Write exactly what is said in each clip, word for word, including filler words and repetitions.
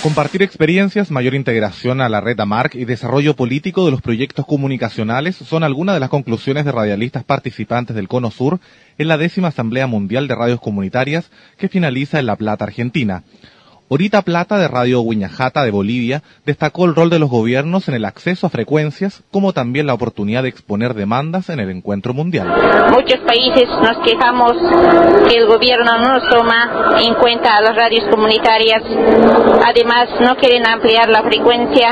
Compartir experiencias, mayor integración a la red AMARC y desarrollo político de los proyectos comunicacionales son algunas de las conclusiones de radialistas participantes del Cono Sur en la décima Asamblea Mundial de Radios Comunitarias que finaliza en La Plata, Argentina. Orita Plata, de Radio Huiñajata de Bolivia, destacó el rol de los gobiernos en el acceso a frecuencias, como también la oportunidad de exponer demandas en el encuentro mundial. Muchos países nos quejamos que el gobierno no nos toma en cuenta a las radios comunitarias, además no quieren ampliar la frecuencia.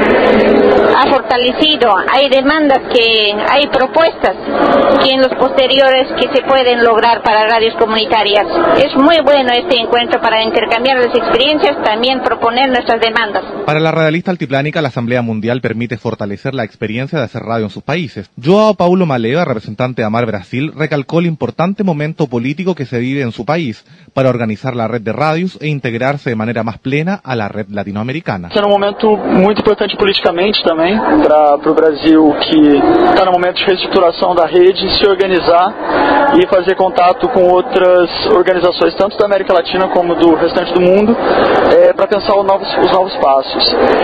Ha fortalecido, hay demandas, que hay propuestas que en los posteriores que se pueden lograr para radios comunitarias. Es muy bueno este encuentro para intercambiar las experiencias, también proponer nuestras demandas. Para la radialista altiplánica, la Asamblea Mundial permite fortalecer la experiencia de hacer radio en sus países. Joao Paulo Maleva, representante de AMAR Brasil, recalcó el importante momento político que se vive en su país para organizar la red de radios e integrarse de manera más plena a la red latinoamericana. É um momento muito importante politicamente também para o Brasil, que está no momento de reestruturação da rede, se organizar e fazer contato com outras organizações, tanto da América Latina como do restante do mundo, é, para pensar os novos, os novos passos.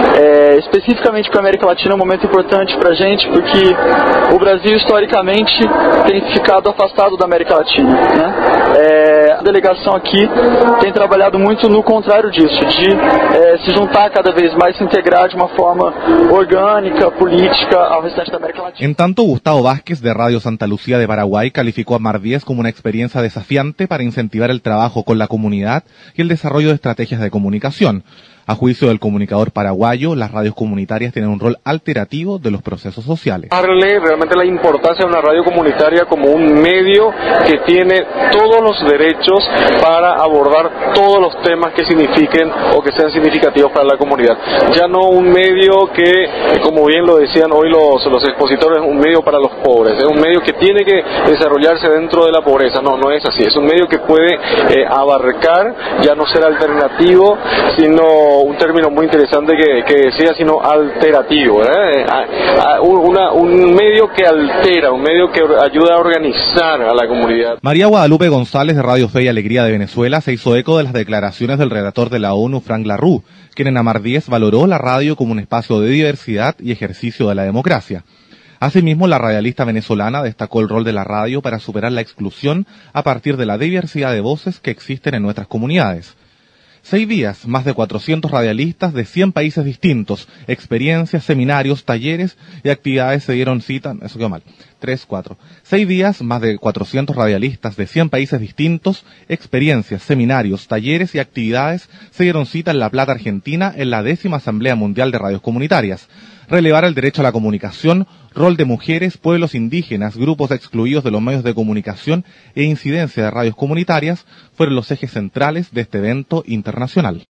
É, especificamente para a América Latina é um momento importante para a gente, porque o Brasil historicamente tem ficado afastado da América Latina, né? É, a delegação aqui tem trabalhado muito no contrário disso, de é, se juntar cada vez mais, se integrar de uma forma orgânica, política ao restante da América Latina. En tanto, Gustavo Vázquez, de Radio Santa Lucía de Paraguay, calificó a AMAR diez como una experiencia desafiante para incentivar el trabajo con la comunidad y el desarrollo de estrategias de comunicación. A juicio del comunicador paraguayo, las radios comunitarias tienen un rol alterativo de los procesos sociales. Darle realmente la importancia a una radio comunitaria como un medio que tiene todos los derechos para abordar todos los temas que signifiquen o que sean significativos para la comunidad. Ya no un medio que, como bien lo decían hoy los, los expositores, un medio para los pobres, es un medio que tiene que desarrollarse dentro de la pobreza. No, no es así, es un medio que puede eh, abarcar, ya no ser alternativo, sino un término muy interesante que, que decía, sino alterativo, ¿eh? a, a una, un medio que altera, un medio que ayuda a organizar a la comunidad. María Guadalupe González, de Radio Fe y Alegría de Venezuela, se hizo eco de las declaraciones del redactor de la ONU, Frank La Rue, quien en AMAR diez valoró la radio como un espacio de diversidad y ejercicio de la democracia. Asimismo, la radialista venezolana destacó el rol de la radio para superar la exclusión a partir de la diversidad de voces que existen en nuestras comunidades. Seis días, más de cuatrocientos radialistas de cien países distintos, experiencias, seminarios, talleres y actividades se dieron cita, eso quedó mal, tres, cuatro. Seis días, más de cuatrocientos radialistas de cien países distintos, experiencias, seminarios, talleres y actividades se dieron cita en La Plata, Argentina, en la décima Asamblea Mundial de Radios Comunitarias. Relevar el derecho a la comunicación, rol de mujeres, pueblos indígenas, grupos excluidos de los medios de comunicación e incidencia de radios comunitarias fueron los ejes centrales de este evento internacional.